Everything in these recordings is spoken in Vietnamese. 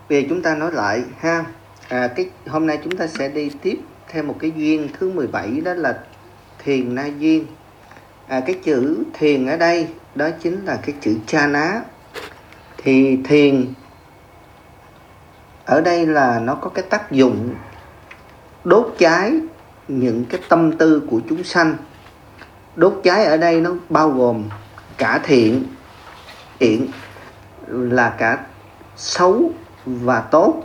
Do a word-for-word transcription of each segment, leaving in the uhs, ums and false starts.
Bây giờ chúng ta nói lại ha. À, cái hôm nay chúng ta sẽ đi tiếp thêm một cái duyên thứ mười bảy, đó là thiền na duyên. À, cái chữ thiền ở đây đó chính là cái chữ cha ná. Thì thiền ở đây là nó có cái tác dụng đốt cháy những cái tâm tư của chúng sanh. Đốt cháy ở đây nó bao gồm cả thiện, thiện là cả xấu và tốt.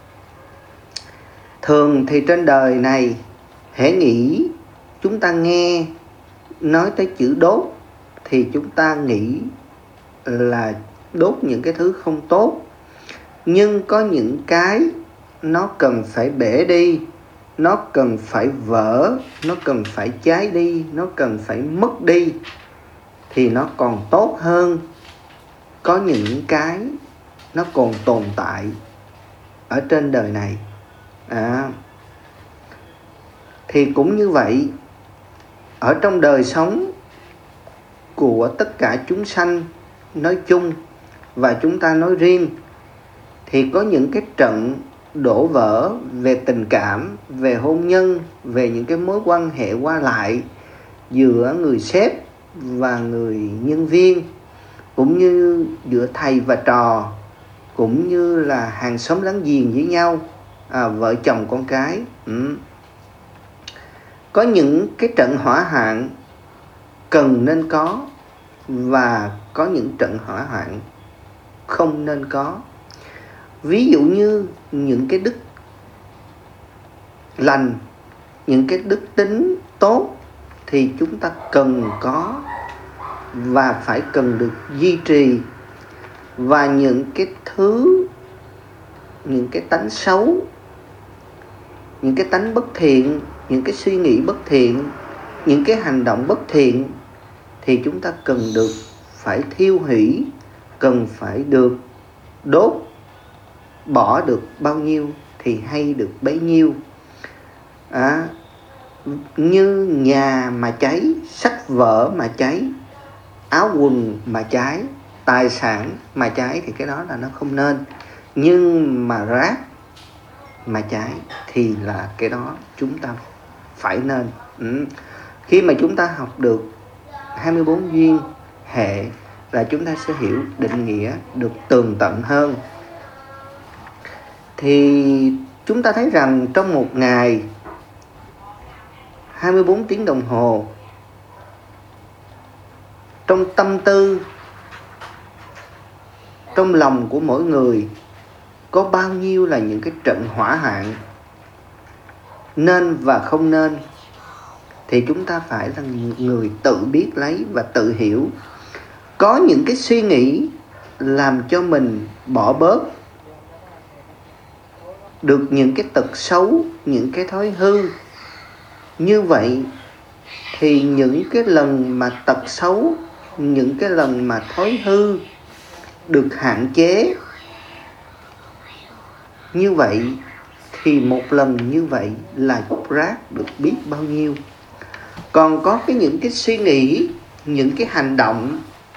Thường thì trên đời này, hễ nghĩ chúng ta nghe nói tới chữ đốt thì chúng ta nghĩ là đốt những cái thứ không tốt. Nhưng có những cái nó cần phải bể đi, nó cần phải vỡ, nó cần phải cháy đi, nó cần phải mất đi thì nó còn tốt hơn. Có những cái nó còn tồn tại ở trên đời này. À, thì cũng như vậy, ở trong đời sống của tất cả chúng sanh nói chung và chúng ta nói riêng, thì có những cái trận đổ vỡ về tình cảm, về hôn nhân, về những cái mối quan hệ qua lại giữa người sếp và người nhân viên, cũng như giữa thầy và trò, cũng như là hàng xóm láng giềng với nhau, à, vợ chồng con cái. ừ. Có những cái trận hỏa hoạn cần nên có, và có những trận hỏa hoạn không nên có. Ví dụ như những cái đức lành, những cái đức tính tốt thì chúng ta cần có và phải cần được duy trì. Và những cái thứ, những cái tánh xấu, những cái tánh bất thiện, những cái suy nghĩ bất thiện, những cái hành động bất thiện thì chúng ta cần được phải thiêu hủy, cần phải được đốt. Bỏ được bao nhiêu thì hay được bấy nhiêu. À, như nhà mà cháy, sách vở mà cháy, áo quần mà cháy, tài sản mà cháy thì cái đó là nó không nên. Nhưng mà rác mà cháy thì là cái đó chúng ta phải nên. ừ. Khi mà chúng ta học được hai mươi bốn duyên hệ là chúng ta sẽ hiểu định nghĩa được tường tận hơn. Thì chúng ta thấy rằng trong một ngày hai mươi bốn tiếng đồng hồ, trong tâm tư, trong lòng của mỗi người có bao nhiêu là những cái trận hỏa hoạn nên và không nên, thì chúng ta phải là người tự biết lấy và tự hiểu. Có những cái suy nghĩ làm cho mình bỏ bớt được những cái tật xấu, những cái thói hư. Như vậy thì những cái lần mà tật xấu, những cái lần mà thói hư được hạn chế, như vậy thì một lần như vậy là rác được biết bao nhiêu. Còn có cái những cái suy nghĩ, những cái hành động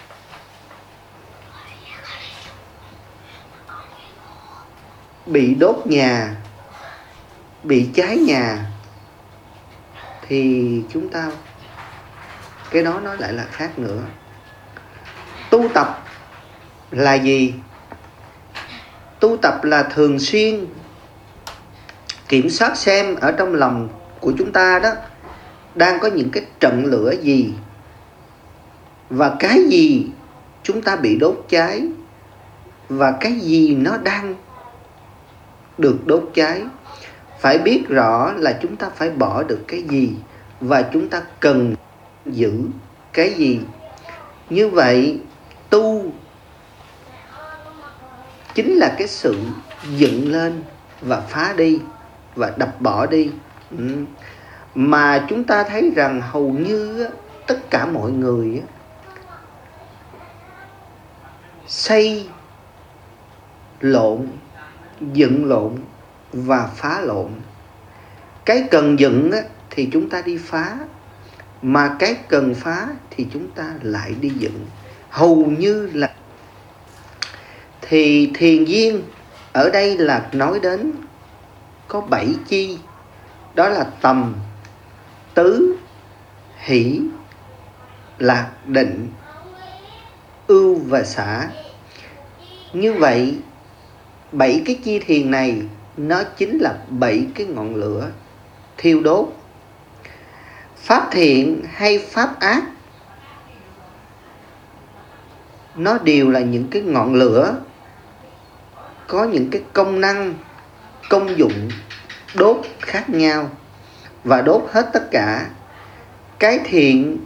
bị đốt nhà, bị cháy nhà thì chúng ta, cái đó nó lại là khác nữa. Tu tập là gì? Tu tập là thường xuyên kiểm soát xem ở trong lòng của chúng ta đó đang có những cái trận lửa gì, và cái gì chúng ta bị đốt cháy, và cái gì nó đang được đốt cháy. Phải biết rõ là chúng ta phải bỏ được cái gì và chúng ta cần giữ cái gì. Như vậy tu chính là cái sự dựng lên và phá đi và đập bỏ đi. ừ. Mà chúng ta thấy rằng hầu như tất cả mọi người xây lộn, dựng lộn và phá lộn. Cái cần dựng thì chúng ta đi phá, mà cái cần phá thì chúng ta lại đi dựng. Hầu như là thì thiền viên ở đây là nói đến có bảy chi, đó là tầm, tứ, hỷ, lạc, định, ưu và xả. Như vậy bảy cái chi thiền này nó chính là bảy cái ngọn lửa thiêu đốt. Pháp thiện hay pháp ác nó đều là những cái ngọn lửa có những cái công năng, công dụng đốt khác nhau và đốt hết tất cả. Cái thiện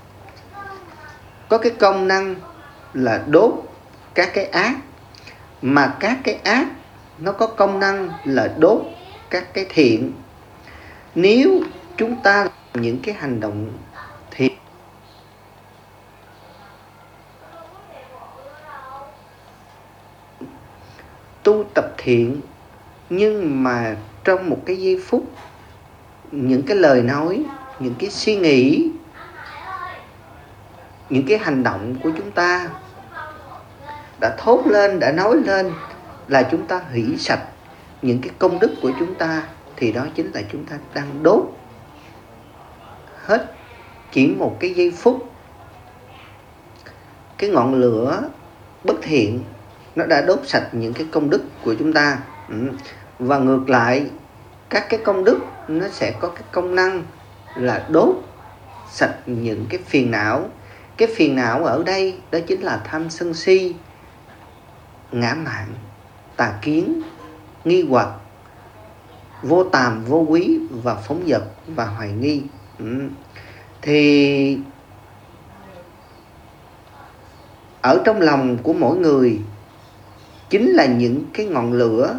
có cái công năng là đốt các cái ác, mà các cái ác nó có công năng là đốt các cái thiện. Nếu chúng ta làm những cái hành động thiện, tu tập thiện, nhưng mà trong một cái giây phút, những cái lời nói, những cái suy nghĩ, những cái hành động của chúng ta đã thốt lên, đã nói lên là chúng ta hủy sạch những cái công đức của chúng ta, thì đó chính là chúng ta đang đốt hết chỉ một cái giây phút. Cái ngọn lửa bất thiện nó đã đốt sạch những cái công đức của chúng ta. Và ngược lại, các cái công đức nó sẽ có cái công năng là đốt sạch những cái phiền não. Cái phiền não ở đây đó chính là tham sân si, ngã mạn, tà kiến, nghi hoặc, vô tàm, vô quý và phóng dật và hoài nghi. ừ. Thì ở trong lòng của mỗi người chính là những cái ngọn lửa,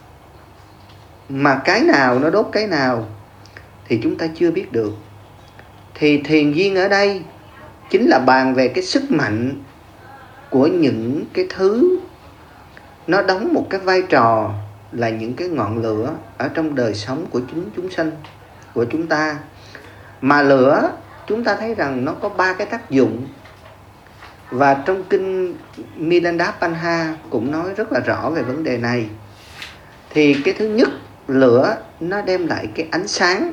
mà cái nào nó đốt cái nào thì chúng ta chưa biết được. Thì thiền duyên ở đây chính là bàn về cái sức mạnh của những cái thứ nó đóng một cái vai trò là những cái ngọn lửa ở trong đời sống của chúng chúng sanh của chúng ta. Mà lửa chúng ta thấy rằng nó có ba cái tác dụng, và trong kinh Milandapanha cũng nói rất là rõ về vấn đề này. Thì cái thứ nhất, lửa nó đem lại cái ánh sáng.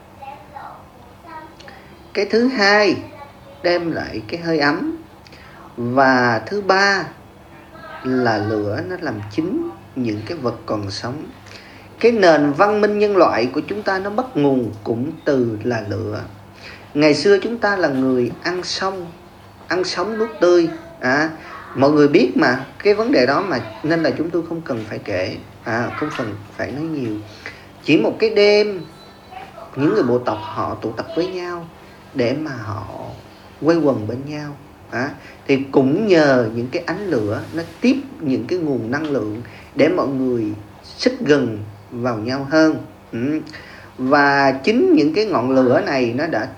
Cái thứ hai, đem lại cái hơi ấm. Và thứ ba là lửa nó làm chín những cái vật còn sống. Cái nền văn minh nhân loại của chúng ta nó bắt nguồn cũng từ là lửa. Ngày xưa chúng ta là người ăn sống, ăn sống nuốt tươi. à, Mọi người biết mà cái vấn đề đó, mà nên là chúng tôi không cần phải kể, à, không cần phải nói nhiều. Chỉ một cái đêm, những người bộ tộc họ tụ tập với nhau để mà họ quây quần bên nhau. à, Thì cũng nhờ những cái ánh lửa nó tiếp những cái nguồn năng lượng để mọi người xích gần vào nhau hơn. ừ. Và chính những cái ngọn lửa này nó đã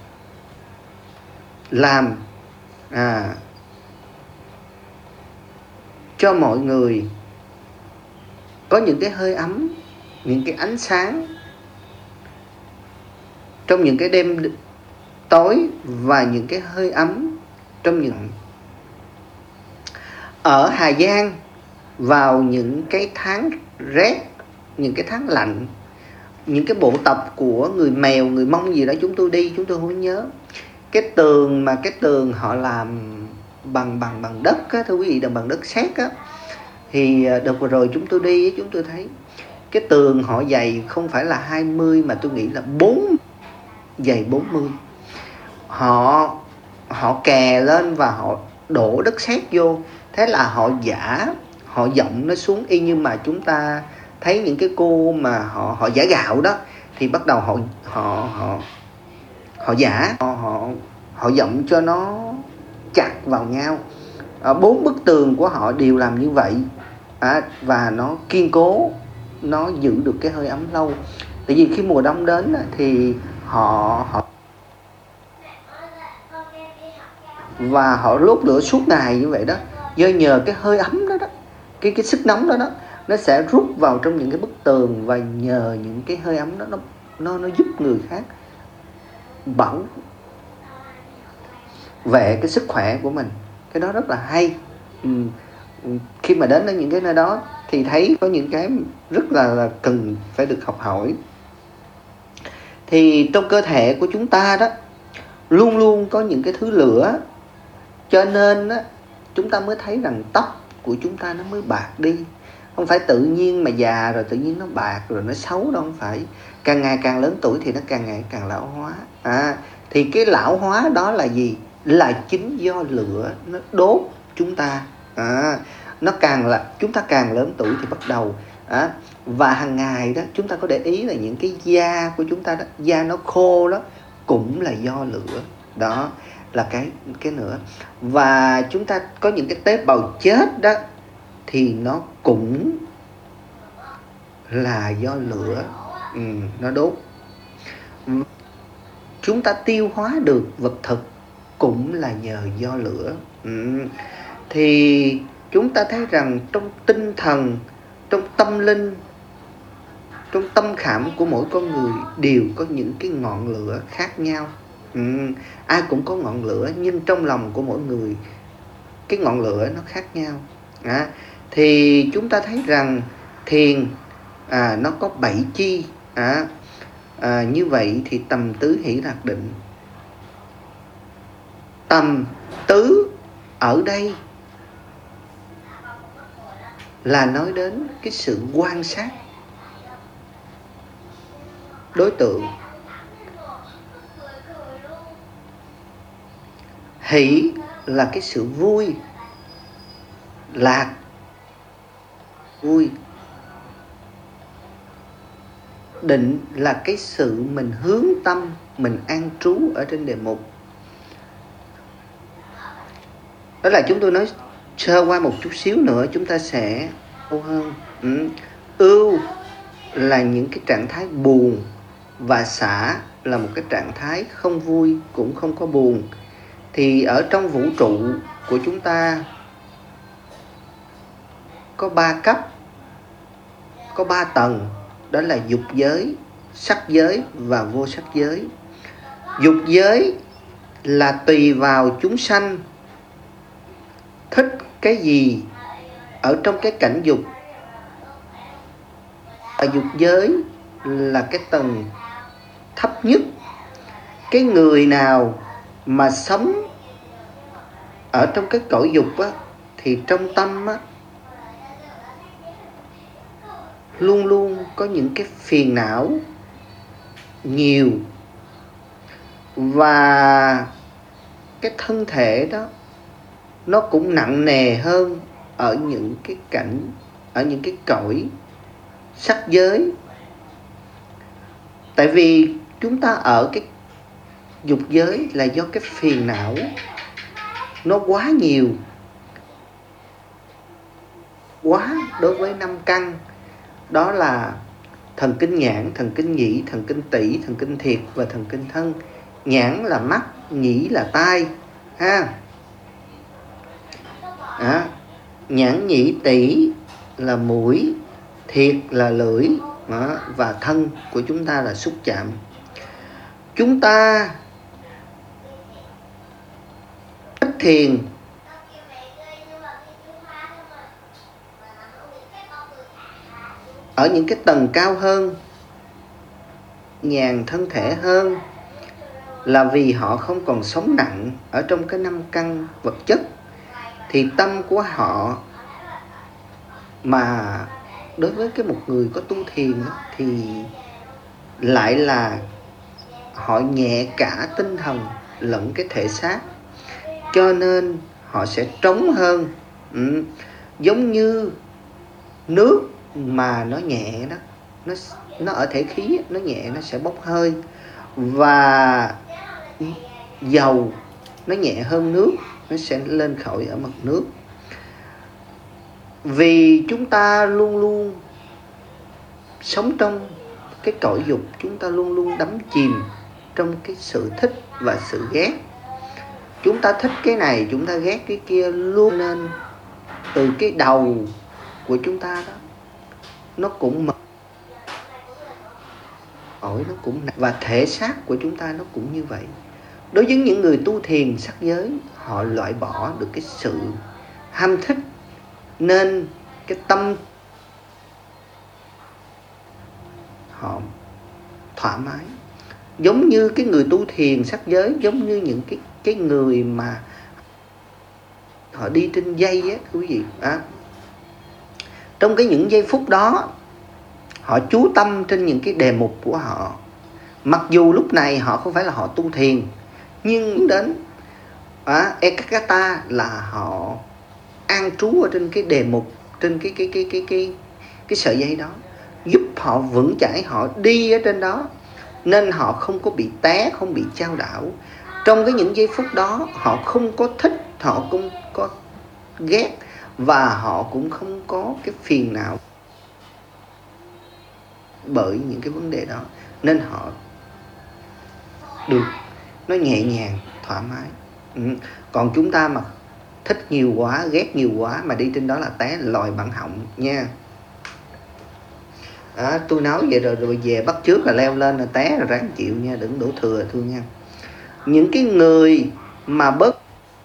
làm à, cho mọi người có những cái hơi ấm, những cái ánh sáng trong những cái đêm tối, và những cái hơi ấm trong những... Ở Hà Giang, vào những cái tháng rét, những cái tháng lạnh, những cái bộ tộc của người Mèo, người Mông gì đó chúng tôi đi, chúng tôi không nhớ. Cái tường mà cái tường họ làm bằng bằng bằng đất á, thưa quý vị, bằng đất sét á. Thì đợt vừa rồi chúng tôi đi, chúng tôi thấy cái tường họ dày không phải là hai mươi, mà tôi nghĩ là bốn, dày bốn mươi. Họ họ kè lên và họ đổ đất sét vô. Thế là họ giả, họ dọng nó xuống y như mà chúng ta thấy những cái cô mà họ họ giả gạo đó. Thì bắt đầu họ họ họ họ giả, họ họ họ dọng cho nó chặt vào nhau. À, bốn bức tường của họ đều làm như vậy. à, Và nó kiên cố, nó giữ được cái hơi ấm lâu. Tại vì khi mùa đông đến thì họ họ và họ đốt lửa suốt ngày như vậy đó. Do nhờ cái hơi ấm đó đó, cái cái sức nóng đó đó, nó sẽ rút vào trong những cái bức tường, và nhờ những cái hơi ấm đó nó nó nó giúp người khác bảo vệ cái sức khỏe của mình. Cái đó rất là hay. ừ. Khi mà đến ở những cái nơi đó thì thấy có những cái rất là, là cần phải được học hỏi. Thì trong cơ thể của chúng ta đó luôn luôn có những cái thứ lửa, cho nên đó, chúng ta mới thấy rằng tóc của chúng ta nó mới bạc đi. Không phải tự nhiên mà già rồi tự nhiên nó bạc rồi nó xấu đâu, không phải. Càng ngày càng lớn tuổi thì nó càng ngày càng lão hóa. À, thì cái lão hóa đó là gì? Là chính do lửa nó đốt chúng ta. À, nó càng là chúng ta càng lớn tuổi thì bắt đầu à, và hàng ngày đó chúng ta có để ý là những cái da của chúng ta đó, da nó khô đó cũng là do lửa. Đó là cái cái nữa. Và chúng ta có những cái tế bào chết đó thì nó cũng là do lửa, ừ, nó đốt. Chúng ta tiêu hóa được vật thực cũng là nhờ do lửa. Ừ. Thì chúng ta thấy rằng trong tinh thần, trong tâm linh, trong tâm khảm của mỗi con người đều có những cái ngọn lửa khác nhau. Ừ. Ai cũng có ngọn lửa, nhưng trong lòng của mỗi người cái ngọn lửa nó khác nhau. À, thì chúng ta thấy rằng thiền à, nó có bảy chi. À, à, như vậy thì tầm tứ hỷ lạc định. Tầm tứ ở đây là nói đến cái sự quan sát đối tượng. Hỷ là cái sự vui, lạc, vui. Định là cái sự mình hướng tâm, mình an trú ở trên đề mục. Đó là chúng tôi nói sơ qua một chút xíu nữa chúng ta sẽ sâu hơn. Ừ. Ưu là những cái trạng thái buồn, và xả là một cái trạng thái không vui cũng không có buồn. Thì ở trong vũ trụ của chúng ta có ba cấp, có ba tầng, đó là dục giới, sắc giới và vô sắc giới. Dục giới là tùy vào chúng sanh thích cái gì ở trong cái cảnh dục. Ở dục giới là cái tầng thấp nhất. Cái người nào mà sống ở trong cái cõi dục á, thì trong tâm á, luôn luôn có những cái phiền não nhiều, và cái thân thể đó nó cũng nặng nề hơn ở những cái cảnh, ở những cái cõi sắc giới. Tại vì chúng ta ở cái dục giới là do cái phiền não nó quá nhiều, quá đối với năm căn. Đó là thần kinh nhãn, thần kinh nhĩ, thần kinh tỷ, thần kinh thiệt và thần kinh thân. Nhãn là mắt, nhĩ là tai ha. À, nhãn nhĩ tỷ là mũi, thiệt là lưỡi, đó, và thân của chúng ta là xúc chạm. Chúng ta thích thiền ở những cái tầng cao hơn, nhàn thân thể hơn, là vì họ không còn sống nặng ở trong cái năm căn vật chất. Thì tâm của họ, mà đối với cái một người có tu thiền thì lại là họ nhẹ cả tinh thần lẫn cái thể xác, cho nên họ sẽ trống hơn. Ừ. Giống như nước mà nó nhẹ đó, nó nó ở thể khí, nó nhẹ, nó sẽ bốc hơi. Và dầu nó nhẹ hơn nước, nó sẽ lên khỏi ở mặt nước. Vì chúng ta luôn luôn sống trong cái cõi dục, chúng ta luôn luôn đắm chìm trong cái sự thích và sự ghét. Chúng ta thích cái này, chúng ta ghét cái kia luôn. Nên từ cái đầu của chúng ta đó, nó cũng mệt mỏi, nó cũng nặng. Và thể xác của chúng ta nó cũng như vậy. Đối với những người tu thiền sắc giới, họ loại bỏ được cái sự ham thích, nên cái tâm họ thoải mái. Giống như cái người tu thiền sắc giới, giống như những cái cái người mà họ đi trên dây á quý vị. À, trong cái những giây phút đó họ chú tâm trên những cái đề mục của họ. Mặc dù lúc này họ không phải là họ tu thiền, nhưng đến à, Ekagata là họ an trú ở trên cái đề mục, trên cái cái cái cái cái cái sợi dây đó, giúp họ vững chãi, họ đi ở trên đó nên họ không có bị té, không bị chao đảo. Trong cái những giây phút đó họ không có thích, họ không có ghét, và họ cũng không có cái phiền não bởi những cái vấn đề đó, nên họ được nó nhẹ nhàng, thoải mái. Ừ. Còn chúng ta mà thích nhiều quá, ghét nhiều quá mà đi trên đó là té lòi bằng họng nha. À, tôi nói vậy rồi rồi về bắt chước là leo lên là té là ráng chịu nha, đừng đổ thừa thương nha. Những cái người mà bớt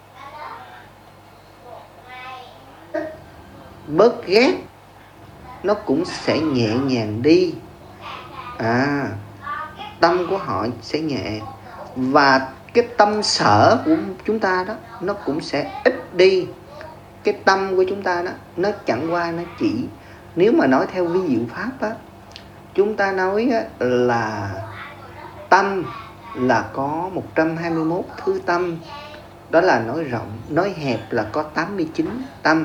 bớt ghét nó cũng sẽ nhẹ nhàng đi. À, tâm của họ sẽ nhẹ, và cái tâm sở của chúng ta đó nó cũng sẽ ít đi. Cái tâm của chúng ta đó nó chẳng qua nó chỉ, nếu mà nói theo vi diệu pháp á, chúng ta nói á, là tâm là có một trăm hai mươi mốt thứ tâm. Đó là nói rộng, nói hẹp là có tám mươi chín tâm.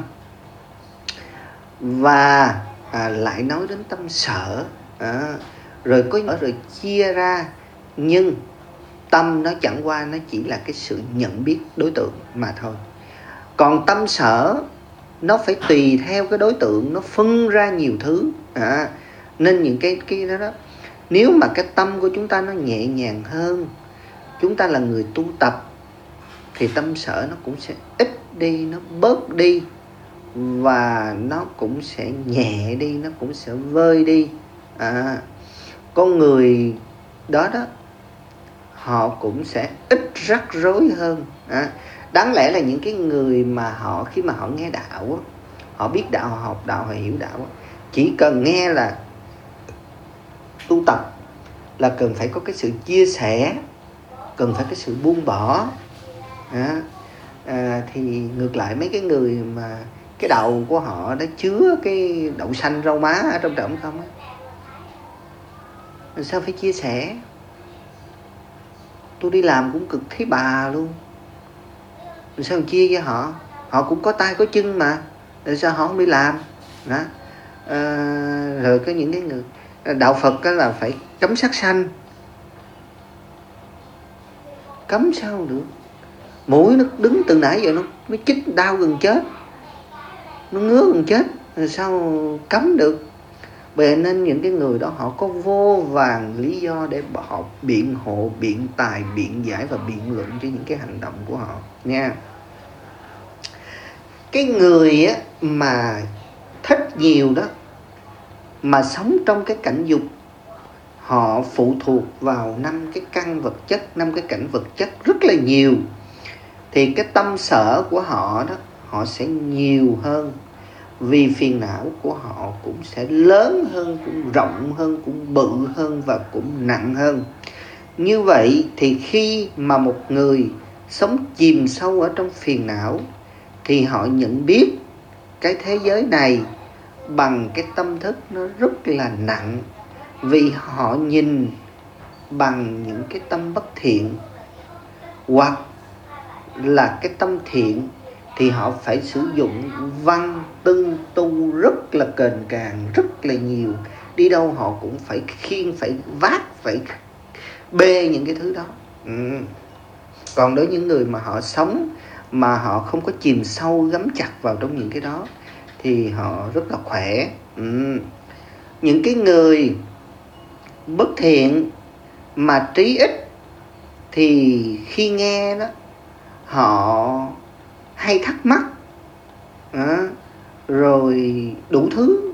Và à, lại nói đến tâm sở, à, rồi có rồi chia ra, nhưng tâm nó chẳng qua nó chỉ là cái sự nhận biết đối tượng mà thôi. Còn tâm sở nó phải tùy theo cái đối tượng, nó phân ra nhiều thứ. À, nên những cái cái đó đó, nếu mà cái tâm của chúng ta nó nhẹ nhàng hơn, chúng ta là người tu tập, thì tâm sở nó cũng sẽ ít đi, nó bớt đi, và nó cũng sẽ nhẹ đi, nó cũng sẽ vơi đi. À, con người đó đó họ cũng sẽ ít rắc rối hơn. À, đáng lẽ là những cái người mà họ khi mà họ nghe đạo, họ biết đạo, họ học đạo, họ hiểu đạo, chỉ cần nghe là tu tập là cần phải có cái sự chia sẻ, cần phải cái sự buông bỏ. À, à, thì ngược lại mấy cái người mà cái đầu của họ đã chứa cái đậu xanh rau má ở trong trọng không á, sao phải chia sẻ? Tôi đi làm cũng cực thấy bà luôn, rồi sao chia với họ? Họ cũng có tay có chân mà, rồi sao họ không đi làm đó? À, rồi có những cái người đạo Phật đó là phải cấm sát sanh, cấm sao được? Mũi nó đứng từ nãy giờ nó nó chích đau gần chết, nó ngứa gần chết, rồi sao cấm được? Vậy nên những cái người đó họ có vô vàn lý do để họ biện hộ, biện tài, biện giải và biện luận cho những cái hành động của họ nha. Cái người á, mà thích nhiều đó, mà sống trong cái cảnh dục, họ phụ thuộc vào năm cái căn vật chất, năm cái cảnh vật chất rất là nhiều, thì cái tâm sở của họ đó, họ sẽ nhiều hơn, vì phiền não của họ cũng sẽ lớn hơn, cũng rộng hơn, cũng bự hơn và cũng nặng hơn. Như vậy thì khi mà một người sống chìm sâu ở trong phiền não, thì họ nhận biết cái thế giới này bằng cái tâm thức nó rất là nặng, vì họ nhìn bằng những cái tâm bất thiện, hoặc là cái tâm thiện thì họ phải sử dụng văn tư tu rất là kềnh càng, rất là nhiều. Đi đâu họ cũng phải khiêng, phải vác, phải bê những cái thứ đó. Ừ. Còn đối với những người mà họ sống mà họ không có chìm sâu gắm chặt vào trong những cái đó thì họ rất là khỏe. Ừ. Những cái người bất thiện mà trí ít thì khi nghe đó họ hay thắc mắc, à, rồi đủ thứ.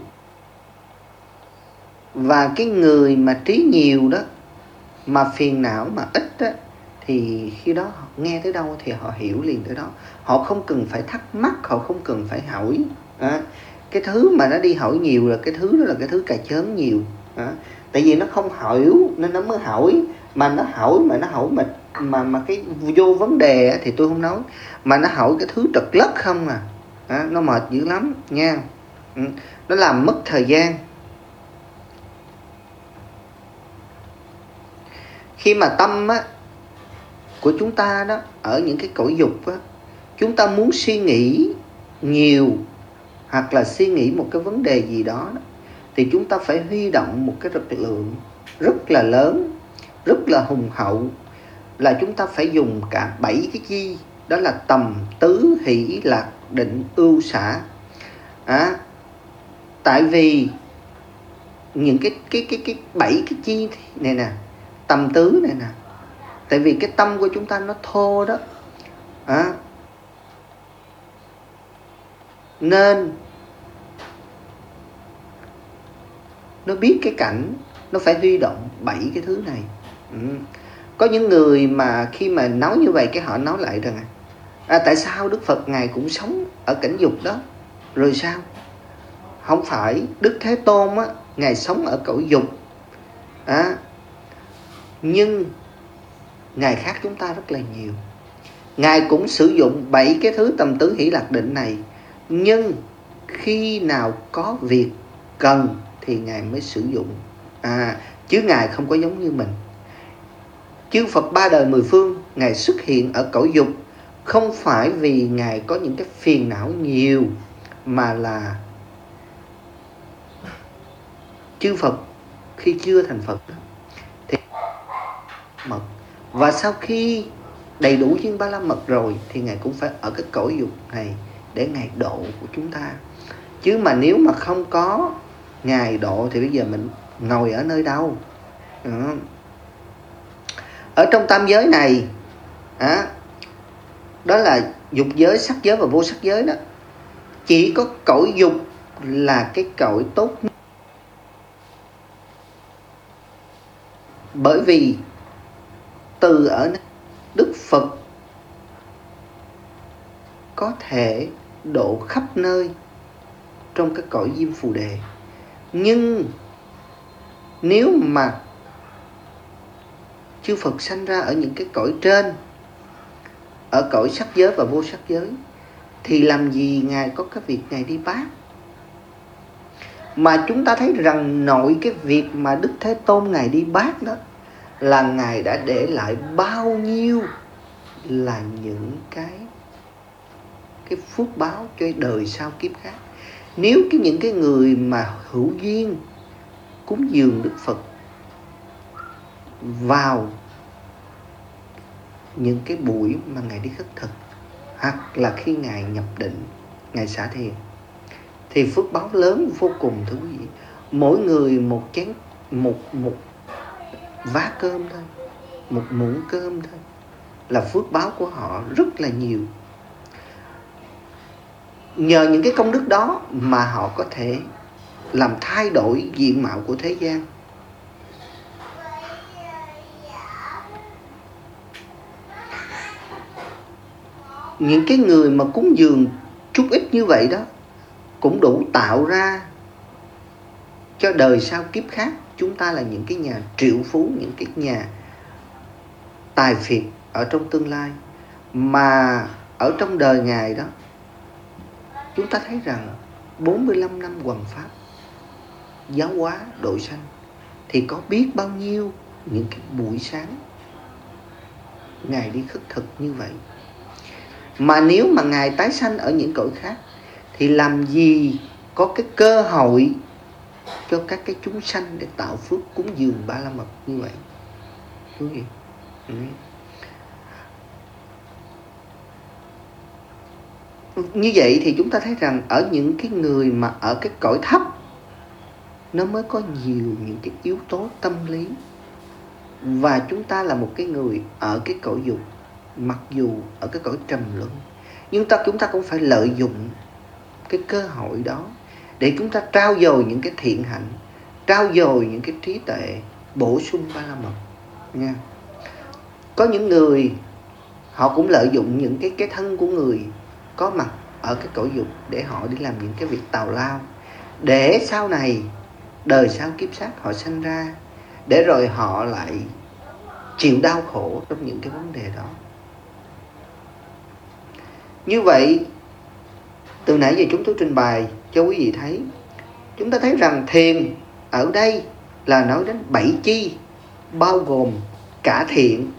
Và cái người mà trí nhiều đó, mà phiền não mà ít đó, thì khi đó họ nghe tới đâu thì họ hiểu liền tới đó. Họ không cần phải thắc mắc, họ không cần phải hỏi. À, cái thứ mà nó đi hỏi nhiều là cái thứ đó là cái thứ cà chớn nhiều. À, tại vì nó không hiểu nên nó mới hỏi, mà nó hỏi mà nó hỏi mà mà mà cái vô vấn đề thì tôi không nói, mà nó hỏi cái thứ trật lất không à, à nó mệt dữ lắm nha. Ừ, nó làm mất thời gian. Khi mà tâm á, của chúng ta đó ở những cái cõi dục á, chúng ta muốn suy nghĩ nhiều hoặc là suy nghĩ một cái vấn đề gì đó, đó thì chúng ta phải huy động một cái lực lượng rất là lớn, rất là hùng hậu, là chúng ta phải dùng cả bảy cái chi, đó là tầm, tứ, hỷ, lạc, định, ưu, xả. À, tại vì những cái cái cái cái bảy cái chi này nè, tầm tứ này nè, tại vì cái tâm của chúng ta nó thô đó, à, nên nó biết cái cảnh, nó phải huy động bảy cái thứ này. Ừ. Có những người mà khi mà nói như vậy cái họ nói lại rằng à, tại sao Đức Phật Ngài cũng sống ở cảnh dục đó, rồi sao? Không phải, Đức Thế Tôn á, Ngài sống ở cõi dục, à, nhưng Ngài khác chúng ta rất là nhiều. Ngài cũng sử dụng bảy cái thứ tầm, tứ, hỷ, lạc, định này, nhưng khi nào có việc cần thì Ngài mới sử dụng. À, chứ Ngài không có giống như mình. Chư Phật ba đời mười phương, Ngài xuất hiện ở cõi dục không phải vì Ngài có những cái phiền não nhiều, mà là chư Phật khi chưa thành Phật thì mật, và sau khi đầy đủ duyên ba la mật rồi thì Ngài cũng phải ở cái cõi dục này để Ngài độ của chúng ta. Chứ mà nếu mà không có Ngài độ thì bây giờ mình ngồi ở nơi đâu? Ừ. Ở trong tam giới này, à, đó là dục giới, sắc giới và vô sắc giới đó, chỉ có cõi dục là cái cõi tốt nhất. Bởi vì từ ở Đức Phật có thể độ khắp nơi trong cái cõi Diêm Phù Đề. Nhưng nếu mà chư Phật sanh ra ở những cái cõi trên, ở cõi sắc giới và vô sắc giới, thì làm gì Ngài có cái việc Ngài đi bát? Mà chúng ta thấy rằng nội cái việc mà Đức Thế Tôn Ngài đi bát đó là Ngài đã để lại bao nhiêu là những cái cái phước báo cho đời sau kiếp khác. Nếu cái những cái người mà hữu duyên cúng dường Đức Phật vào những cái buổi mà Ngài đi khất thực, hoặc là khi Ngài nhập định, Ngài xả thiền, thì phước báo lớn vô cùng, thưa quý vị. Mỗi người một chén, một một vá cơm thôi, một muỗng cơm thôi, là phước báo của họ rất là nhiều. Nhờ những cái công đức đó mà họ có thể làm thay đổi diện mạo của thế gian. Những cái người mà cúng dường chút ít như vậy đó cũng đủ tạo ra cho đời sau kiếp khác chúng ta là những cái nhà triệu phú, những cái nhà tài phiệt ở trong tương lai. Mà ở trong đời Ngài đó, chúng ta thấy rằng bốn mươi lăm năm hoằng pháp, giáo hóa độ sanh, thì có biết bao nhiêu những cái buổi sáng Ngài đi khất thực như vậy. Mà nếu mà Ngài tái sanh ở những cõi khác thì làm gì có cái cơ hội cho các cái chúng sanh để tạo phước cúng dường ba la mật như vậy? Đúng không? Ừ. Như vậy thì chúng ta thấy rằng ở những cái người mà ở cái cõi thấp, nó mới có nhiều những cái yếu tố tâm lý. Và chúng ta là một cái người ở cái cõi dục, mặc dù ở cái cõi trầm luân, nhưng ta chúng ta cũng phải lợi dụng cái cơ hội đó để chúng ta trao dồi những cái thiện hạnh, trao dồi những cái trí tuệ, bổ sung ba la mật nha. Có những người họ cũng lợi dụng những cái cái thân của người có mặt ở cái cõi dục để họ đi làm những cái việc tào lao, để sau này đời sau kiếp sát họ sanh ra, để rồi họ lại chịu đau khổ trong những cái vấn đề đó. Như vậy, từ nãy giờ chúng tôi trình bày cho quý vị thấy, chúng ta thấy rằng thiền ở đây là nói đến bảy chi, bao gồm cả thiện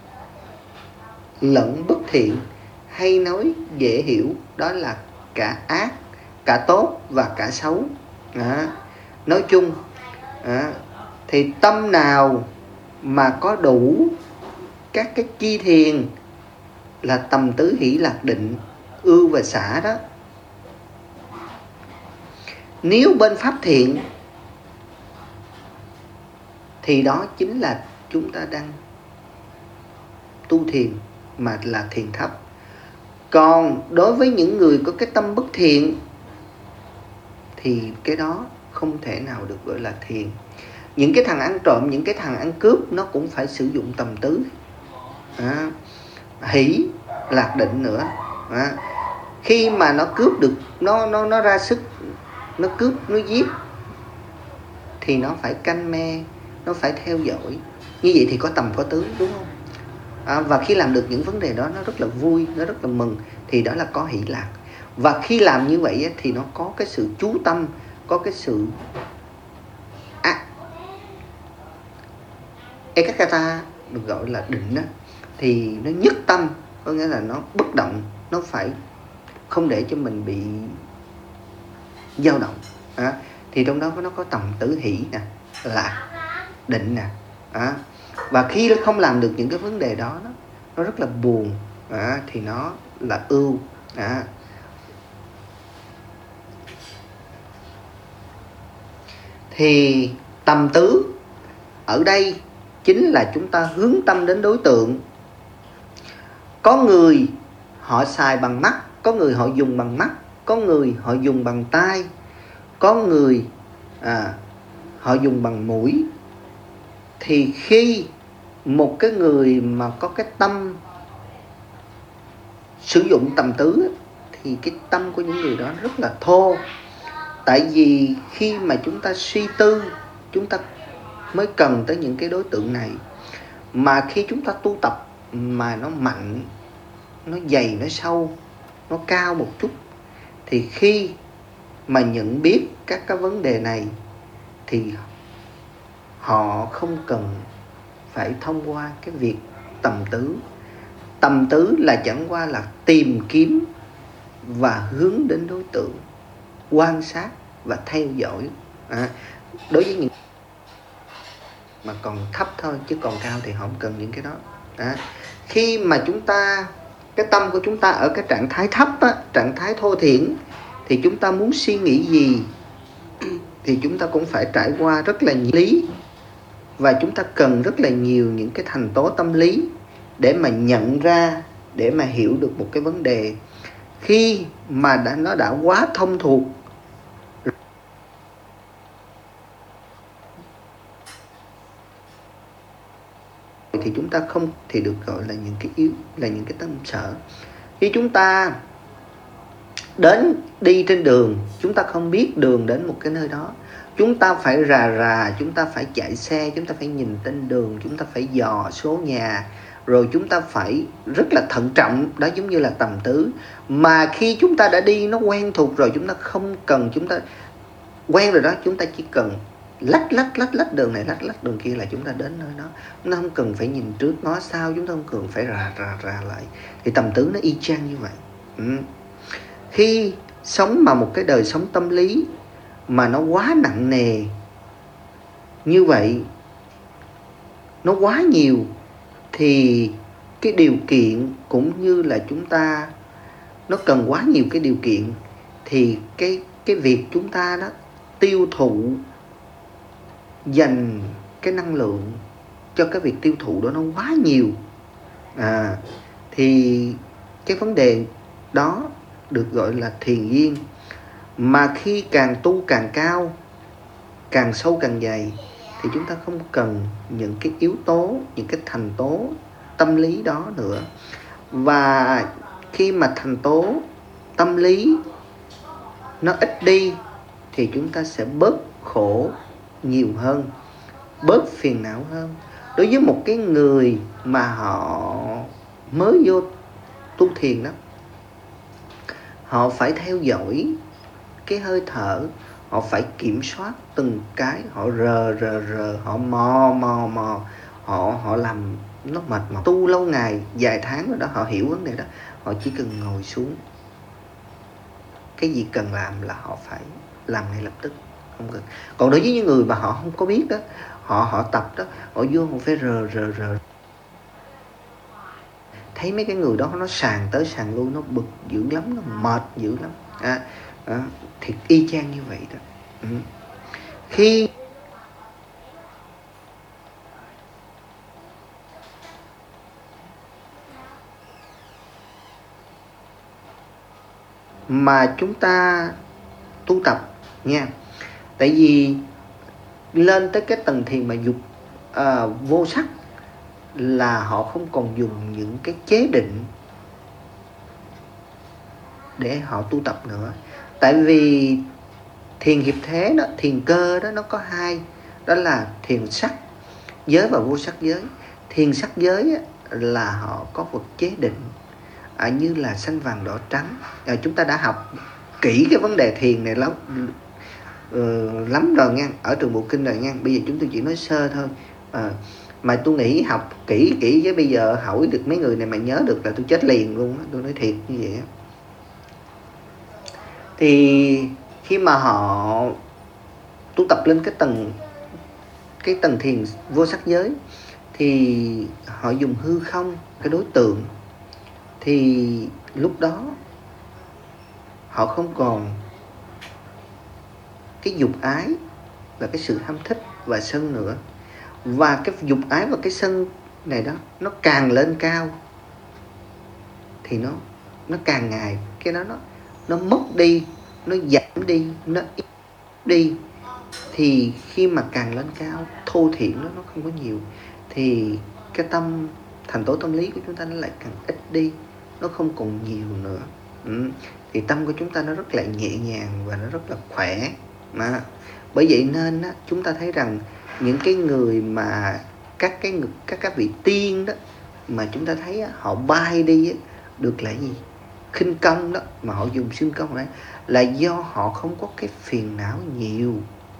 lẫn bất thiện, hay nói dễ hiểu đó là cả ác, cả tốt và cả xấu. À, nói chung à, thì tâm nào mà có đủ các cái chi thiền là tầm tứ hỷ lạc định, ưu và xả đó. Nếu bên pháp thiện thì đó chính là chúng ta đang tu thiền mà là thiền thấp. Còn đối với những người có cái tâm bất thiện thì cái đó không thể nào được gọi là thiền. Những cái thằng ăn trộm, những cái thằng ăn cướp nó cũng phải sử dụng tầm tứ à, hỷ lạc định nữa à. Khi mà nó cướp được, nó nó nó ra sức, nó cướp, nó giết thì nó phải canh me, nó phải theo dõi. Như vậy thì có tầm có tứ, đúng không? À, và khi làm được những vấn đề đó nó rất là vui, nó rất là mừng, thì đó là có hỷ lạc. Và khi làm như vậy thì nó có cái sự chú tâm, có cái sự à, ekakata được gọi là định đó, thì nó nhất tâm, có nghĩa là nó bất động, nó phải không để cho mình bị dao động à, thì trong đó nó có tầm tứ hỷ nè, lạc định nè à. Và khi nó không làm được những cái vấn đề đó, nó, nó rất là buồn à, thì nó là ưu à. Thì tầm tứ ở đây chính là chúng ta hướng tâm đến đối tượng. Có người họ xài bằng mắt, có người họ dùng bằng mắt, có người họ dùng bằng tai, có người à, họ dùng bằng mũi. Thì khi một cái người mà có cái tâm sử dụng tầm tứ thì cái tâm của những người đó rất là thô. Tại vì khi mà chúng ta suy tư, chúng ta mới cần tới những cái đối tượng này. Mà khi chúng ta tu tập mà nó mạnh, nó dày, nó sâu, nó cao một chút, thì khi mà nhận biết các cái vấn đề này thì họ không cần phải thông qua cái việc tầm tứ. Tầm tứ là chẳng qua là tìm kiếm và hướng đến đối tượng, quan sát và theo dõi à, đối với những mà còn thấp thôi, chứ còn cao thì không cần những cái đó à. Khi mà chúng ta, cái tâm của chúng ta ở cái trạng thái thấp á, trạng thái thô thiển, thì chúng ta muốn suy nghĩ gì thì chúng ta cũng phải trải qua rất là nhiều lý, và chúng ta cần rất là nhiều những cái thành tố tâm lý để mà nhận ra, để mà hiểu được một cái vấn đề. Khi mà đã, nó đã quá thông thuộc thì chúng ta không thì được gọi là những cái yếu, là những cái tâm sở. Khi chúng ta đến đi trên đường, chúng ta không biết đường đến một cái nơi đó, chúng ta phải rà rà, chúng ta phải chạy xe, chúng ta phải nhìn tên đường, chúng ta phải dò số nhà, rồi chúng ta phải rất là thận trọng. Đó giống như là tầm tứ. Mà khi chúng ta đã đi nó quen thuộc rồi, chúng ta không cần, chúng ta quen rồi đó, chúng ta chỉ cần lách lách lách lách đường này, lách lách đường kia là chúng ta đến nơi đó. Chúng ta không cần phải nhìn trước ngó sau, chúng ta không cần phải rà rà rà lại. Thì tầm tứ nó y chang như vậy. ừ. Khi sống mà một cái đời sống tâm lý mà nó quá nặng nề như vậy, nó quá nhiều, thì cái điều kiện cũng như là chúng ta, nó cần quá nhiều cái điều kiện, thì cái, cái việc chúng ta đó tiêu thụ, dành cái năng lượng cho cái việc tiêu thụ đó nó quá nhiều à, thì cái vấn đề đó được gọi là thiền duyên. Mà khi càng tu càng cao, càng sâu càng dày, thì chúng ta không cần những cái yếu tố, những cái thành tố tâm lý đó nữa. Và khi mà thành tố tâm lý nó ít đi thì chúng ta sẽ bớt khổ nhiều hơn, bớt phiền não hơn. Đối với một cái người mà họ mới vô tu thiền đó, họ phải theo dõi cái hơi thở, họ phải kiểm soát từng cái, họ rờ rờ rờ, họ mò mò mò, họ họ làm nó mệt mỏi. Tu lâu ngày, vài tháng rồi đó, họ hiểu vấn đề đó, họ chỉ cần ngồi xuống, cái gì cần làm là họ phải làm ngay lập tức, không cần. Còn đối với những người mà họ không có biết đó, họ họ tập đó, họ vô họ phải rờ rờ rờ, thấy mấy cái người đó nó sàn tới sàn lui, nó bực dữ lắm, nó mệt dữ lắm. À, à, thì y chang như vậy đó. Ừ. Khi mà chúng ta tu tập nha, tại vì lên tới cái tầng thiền mà dục à, vô sắc là họ không còn dùng những cái chế định để họ tu tập nữa. Tại vì thiền hiệp thế đó, thiền cơ đó, nó có hai, đó là thiền sắc giới và vô sắc giới. Thiền sắc giới là họ có một chế định à, như là xanh vàng đỏ trắng. À, chúng ta đã học kỹ cái vấn đề thiền này lắm uh, lắm rồi nha, ở trường bộ kinh rồi nha. Bây giờ chúng tôi chỉ nói sơ thôi. À, mà tôi nghĩ học kỹ kỹ với bây giờ hỏi được mấy người này mà nhớ được là tôi chết liền luôn á, tôi nói thiệt như vậy á. Thì khi mà họ tu tập lên cái tầng cái tầng thiền vô sắc giới thì họ dùng hư không cái đối tượng, thì lúc đó họ không còn cái dục ái là cái sự ham thích và sân nữa. Và cái dục ái và cái sân này đó, nó càng lên cao thì nó nó càng ngày cái đó nó nó mất đi, nó giảm đi, nó ít đi. Thì khi mà càng lên cao, thô thiện nó nó không có nhiều, thì cái tâm thành tố tâm lý của chúng ta nó lại càng ít đi, nó không còn nhiều nữa. Ừ. Thì tâm của chúng ta nó rất là nhẹ nhàng và nó rất là khỏe. Mà bởi vậy nên á, chúng ta thấy rằng những cái người mà các cái các các vị tiên đó mà chúng ta thấy á, họ bay đi á, được là gì? Khinh công đó, mà họ dùng xương công đấy là do họ không có cái phiền não nhiều,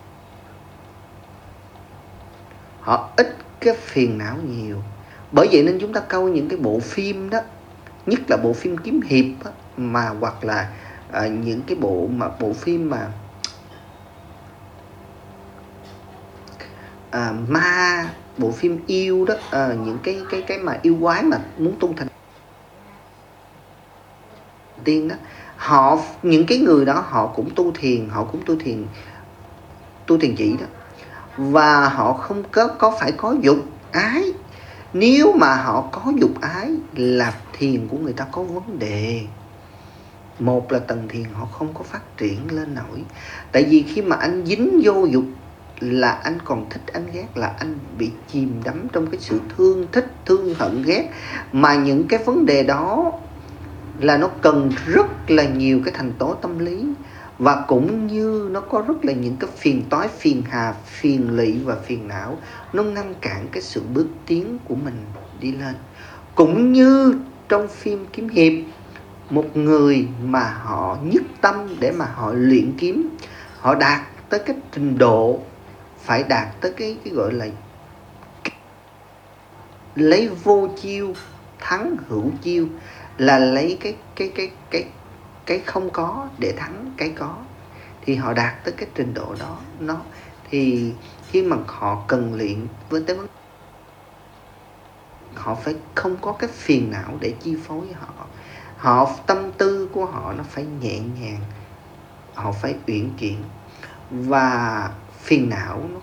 họ ít cái phiền não nhiều. Bởi vậy nên chúng ta coi những cái bộ phim đó, nhất là bộ phim kiếm hiệp đó, mà hoặc là à, những cái bộ mà bộ phim mà à, ma, bộ phim yêu đó, à, những cái cái cái mà yêu quái mà muốn tu thành tiên đó, họ những cái người đó họ cũng tu thiền, họ cũng tu thiền tu thiền chỉ đó, và họ không có có phải có dục ái. Nếu mà họ có dục ái là thiền của người ta có vấn đề. Một là tầng thiền họ không có phát triển lên nổi. Tại vì khi mà anh dính vô dục là anh còn thích anh ghét, là anh bị chìm đắm trong cái sự thương thích, thương hận, ghét. Mà những cái vấn đề đó là nó cần rất là nhiều cái thành tố tâm lý, và cũng như nó có rất là những cái phiền toái, phiền hà, phiền lụy và phiền não, nó ngăn cản cái sự bước tiến của mình đi lên. Cũng như trong phim kiếm hiệp, một người mà họ nhất tâm để mà họ luyện kiếm, họ đạt tới cái trình độ phải đạt tới cái, cái gọi là lấy vô chiêu thắng hữu chiêu, là lấy cái cái cái cái cái không có để thắng cái có. Thì họ đạt tới cái trình độ đó, nó thì khi mà họ cần luyện với tới vấn họ phải không có cái phiền não để chi phối họ. Họ tâm tư của họ nó phải nhẹ nhàng, họ phải uyển chuyển, và phiền não nó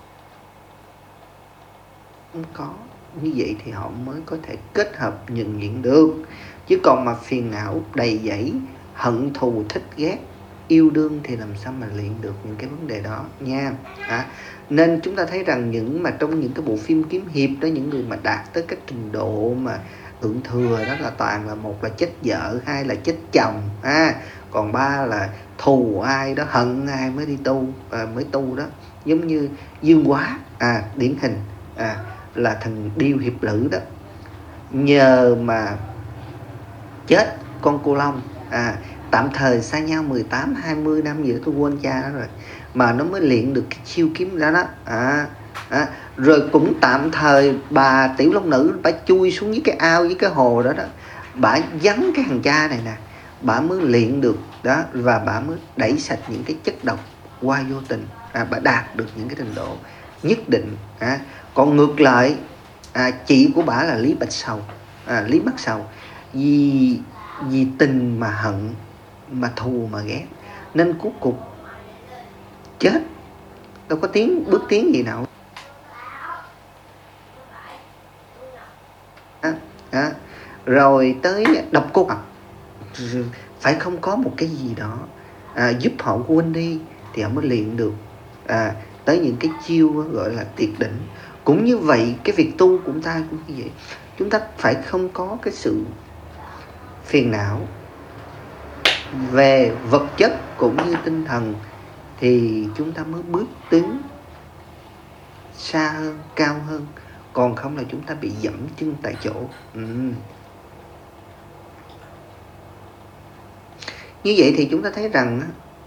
không có. Như vậy thì họ mới có thể kết hợp nhận diện được. Chứ còn mà phiền não đầy dẫy, hận thù thích ghét, yêu đương thì làm sao mà luyện được những cái vấn đề đó nha. À, nên chúng ta thấy rằng những mà trong những cái bộ phim kiếm hiệp đó, những người mà đạt tới cái trình độ mà ưởng thừa đó là toàn là một là chết vợ, hai là chết chồng, à, còn ba là thù ai đó, hận ai mới đi tu, à, mới tu đó. giống như Dương Quá, à, điển hình à, là thần điêu hiệp lữ đó, nhờ mà chết con cô Long, à, tạm thời xa nhau mười tám hai mươi năm gì đó, tôi quên cha đó rồi, mà nó mới luyện được cái chiêu kiếm đó đó. À, à, rồi cũng tạm thời bà Tiểu Long Nữ bà chui xuống với cái ao với cái hồ đó đó, bà vắng cái thằng cha này nè, bà mới luyện được đó, và bà mới đẩy sạch những cái chất độc qua vô tình, à, bà đạt được những cái trình độ nhất định. À, còn ngược lại, à, chị của bà là Lý Bạch Sầu, à, Lý Bắc Sầu, vì vì tình mà hận, mà thù mà ghét, nên cuối cùng chết, đâu có tiến bước tiến gì nào. À, à, rồi tới Độc Cô Ngọc, phải không có một cái gì đó à, giúp họ quên đi thì họ mới luyện được à, tới những cái chiêu gọi là tuyệt đỉnh. Cũng như vậy, cái việc tu của chúng ta cũng như vậy, chúng ta phải không có cái sự phiền não về vật chất cũng như tinh thần, thì chúng ta mới bước tiến xa hơn, cao hơn. Còn không là chúng ta bị dẫm chân tại chỗ. ừ. Như vậy thì chúng ta thấy rằng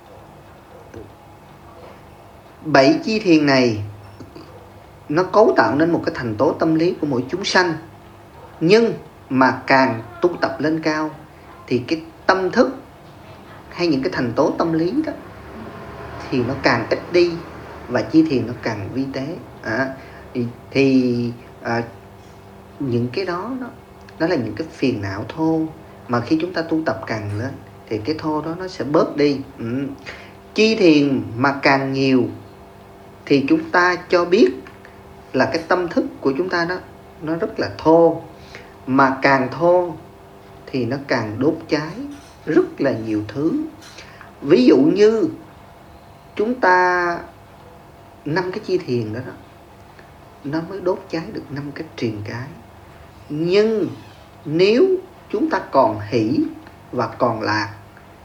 bảy chi thiền này nó cấu tạo nên một cái thành tố tâm lý của mỗi chúng sanh. Nhưng mà càng tu tập lên cao thì cái tâm thức hay những cái thành tố tâm lý đó thì nó càng ít đi, và chi thiền nó càng vi tế. à, thì, thì à, những cái đó, đó đó là những cái phiền não thô, mà khi chúng ta tu tập càng lên thì cái thô đó nó sẽ bớt đi. ừ. Chi thiền mà càng nhiều thì chúng ta cho biết là cái tâm thức của chúng ta đó nó rất là thô, mà càng thô thì nó càng đốt cháy rất là nhiều thứ. Ví dụ như chúng ta năm cái chi thiền đó, đó nó mới đốt cháy được năm cái triền cái. Nhưng nếu chúng ta còn hỷ và còn lạc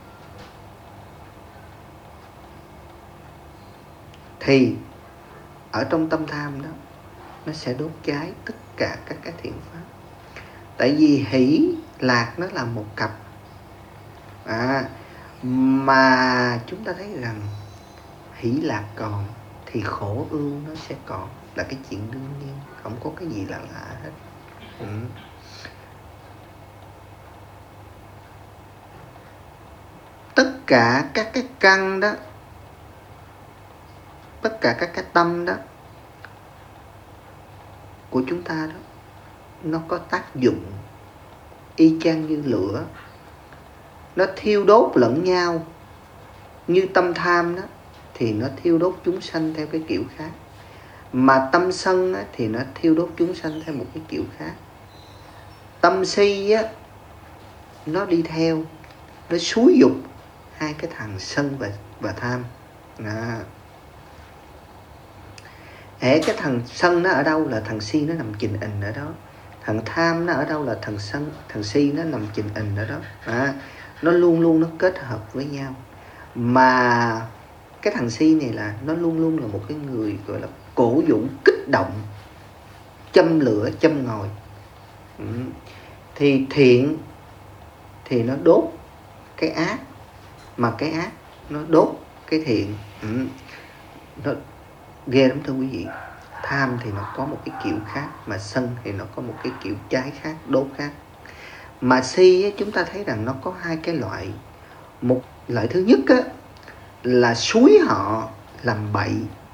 thì ở trong tâm tham đó nó sẽ đốt cháy tất cả các cái thiện pháp. Tại vì hỷ lạc nó là một cặp, à, mà chúng ta thấy rằng hỷ lạc còn thì khổ ưu nó sẽ còn, là cái chuyện đương nhiên, không có cái gì là lạ hết. ừ. Tất cả các cái căn đó, tất cả các cái tâm đó của chúng ta đó, nó có tác dụng y chang như lửa, nó thiêu đốt lẫn nhau. Như tâm tham đó thì nó thiêu đốt chúng sanh theo cái kiểu khác, mà tâm sân á, thì nó thiêu đốt chúng sanh theo một cái kiểu khác. Tâm si á, nó đi theo, nó xúi dục hai cái thằng sân và, và tham. à. Hễ cái thằng sân nó ở đâu là thằng si nó nằm chình ình ở đó, thằng tham nó ở đâu là thằng sân, thằng si nó nằm chình ình ở đó. à. Nó luôn luôn nó kết hợp với nhau. Mà cái thằng si này là nó luôn luôn là một cái người gọi là cổ vũ, kích động, châm lửa, châm ngòi. ừ. Thì thiện thì nó đốt cái ác, mà cái ác nó đốt cái thiện. ừ. Nó ghê lắm thưa quý vị. Tham thì nó có một cái kiểu khác, mà sân thì nó có một cái kiểu cháy khác, đốt khác. Mà si á, chúng ta thấy rằng nó có hai cái loại. Một loại thứ nhất á, là xúi họ làm bậy.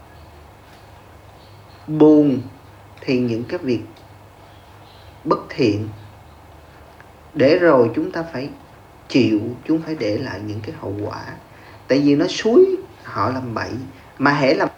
Buồn thì những cái việc bất thiện, để rồi chúng ta phải chịu, chúng phải để lại những cái hậu quả. Tại vì nó xúi họ làm bậy, mà hễ làm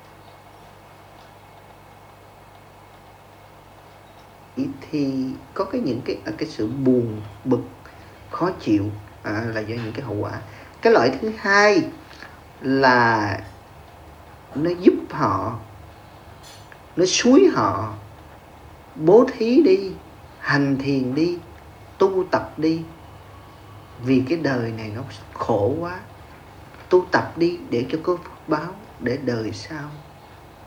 thì có cái những cái cái sự buồn bực, khó chịu, à, là do những cái hậu quả. Cái loại thứ hai là nó giúp họ, nó xúi họ bố thí đi, hành thiền đi, tu tập đi. Vì cái đời này nó khổ quá, tu tập đi để cho có phước báo, để đời sau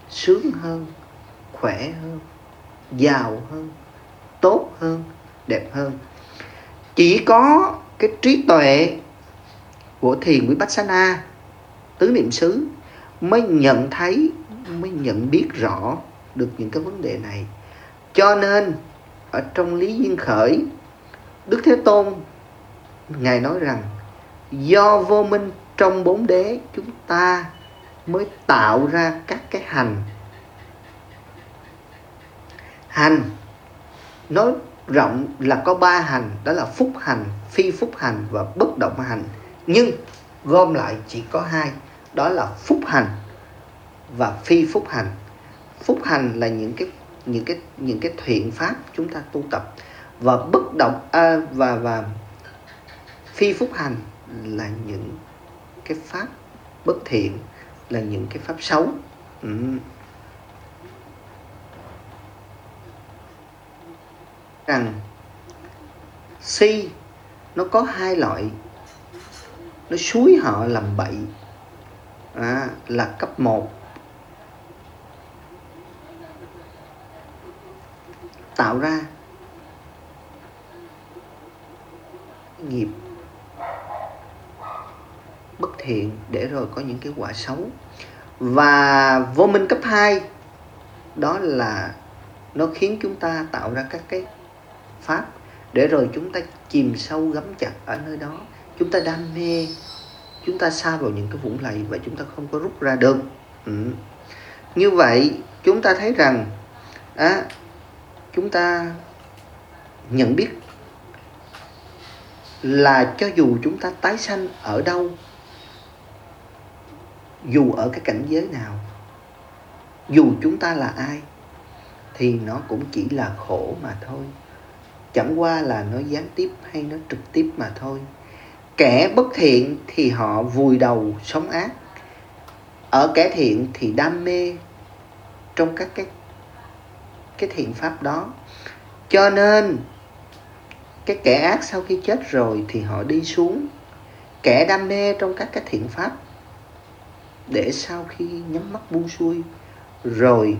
sướng hơn, khỏe hơn, giàu hơn, tốt hơn, đẹp hơn. Chỉ có cái trí tuệ của thiền Vipassana, tứ niệm xứ mới nhận thấy, mới nhận biết rõ được những cái vấn đề này. Cho nên ở trong Lý Duyên Khởi, Đức Thế Tôn Ngài nói rằng do vô minh trong bốn đế chúng ta mới tạo ra các cái hành. Hành nói rộng là có ba hành, đó là phúc hành, phi phúc hành và bất động hành. Nhưng gom lại chỉ có hai, đó là phúc hành và phi phúc hành. Phúc hành là những cái những cái những cái thiện pháp chúng ta tu tập, và bất động à, và và phi phúc hành là những cái pháp bất thiện, là những cái pháp xấu. Ừ. Rằng si nó có hai loại, nó xúi họ làm bậy, à, là cấp một, tạo ra nghiệp bất thiện để rồi có những cái quả xấu. Và vô minh cấp hai, đó là nó khiến chúng ta tạo ra các cái pháp để rồi chúng ta chìm sâu gắm chặt ở nơi đó, chúng ta đam mê, chúng ta sa vào những cái vũng lầy và chúng ta không có rút ra được. Ừ. Như vậy chúng ta thấy rằng à, chúng ta nhận biết là cho dù chúng ta tái sanh ở đâu, dù ở cái cảnh giới nào, dù chúng ta là ai, thì nó cũng chỉ là khổ mà thôi. Chẳng qua là nó gián tiếp hay nó trực tiếp mà thôi. Kẻ bất thiện thì họ vùi đầu sống ác, ở kẻ thiện thì đam mê trong các cái, cái thiện pháp đó. Cho nên cái kẻ ác sau khi chết rồi thì họ đi xuống. Kẻ đam mê trong các cái thiện pháp, để sau khi nhắm mắt buông xuôi rồi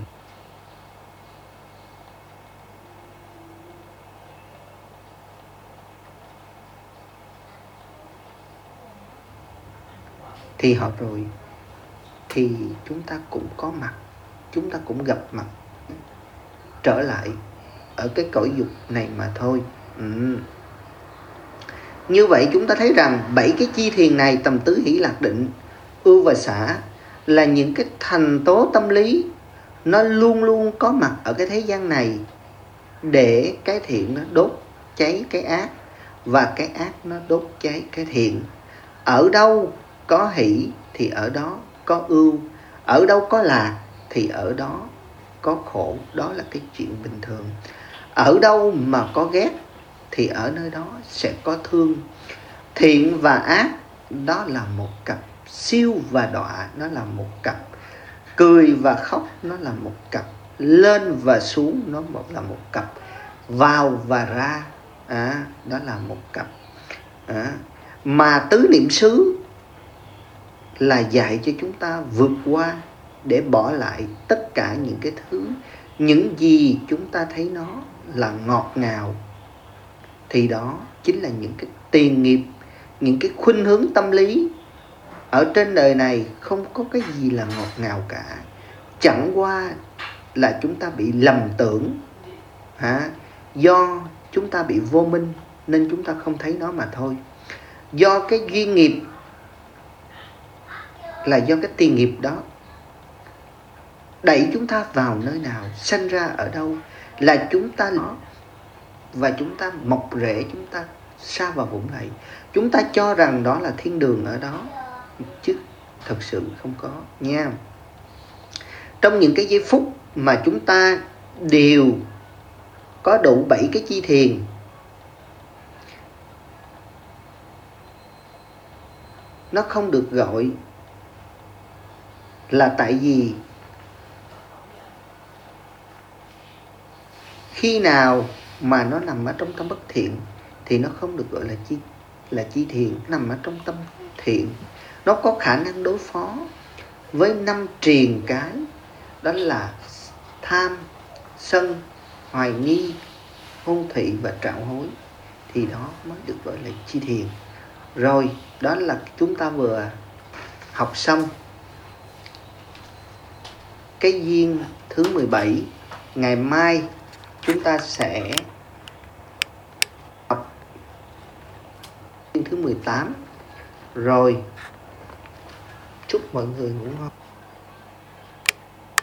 thì họ rồi thì chúng ta cũng có mặt, chúng ta cũng gặp mặt trở lại ở cái cõi dục này mà thôi. Ừ. Như vậy chúng ta thấy rằng bảy cái chi thiền này, tầm tứ hỷ lạc định, ưu và xả, là những cái thành tố tâm lý, nó luôn luôn có mặt ở cái thế gian này để cái thiện nó đốt cháy cái ác, và cái ác nó đốt cháy cái thiện. Ở đâu có hỷ thì ở đó có ưu, ở đâu có lạc thì ở đó có khổ. Đó là cái chuyện bình thường. Ở đâu mà có ghét thì ở nơi đó sẽ có thương. Thiện và ác đó là một cặp, siêu và đọa nó là một cặp, cười và khóc nó là một cặp, lên và xuống nó là một cặp, vào và ra à, đó là một cặp. À, mà tứ niệm xứ là dạy cho chúng ta vượt qua để bỏ lại tất cả những cái thứ, những gì chúng ta thấy nó là ngọt ngào thì đó chính là những cái tiền nghiệp, những cái khuynh hướng tâm lý. Ở trên đời này không có cái gì là ngọt ngào cả, chẳng qua là chúng ta bị lầm tưởng, hả? Do chúng ta bị vô minh nên chúng ta không thấy nó mà thôi. Do cái duyên nghiệp, là do cái tiền nghiệp đó đẩy chúng ta vào nơi nào, sanh ra ở đâu là chúng ta nó, và chúng ta mọc rễ, chúng ta sa vào vũng lầy. Chúng ta cho rằng đó là thiên đường ở đó, chứ thật sự không có nha. Trong những cái giây phút mà chúng ta đều có đủ bảy cái chi thiền, nó không được gọi là tại vì khi nào mà nó nằm ở trong tâm bất thiện thì nó không được gọi là chi là chi thiền. Nằm ở trong tâm thiện, nó có khả năng đối phó với năm triền cái, đó là tham, sân, hoài nghi, hôn thị và trạo hối, thì đó mới được gọi là chi thiền. Rồi, đó là chúng ta vừa học xong cái duyên thứ mười bảy. Ngày mai chúng ta sẽ học duyên thứ mười tám. Rồi, chúc mọi người ngủ ngon.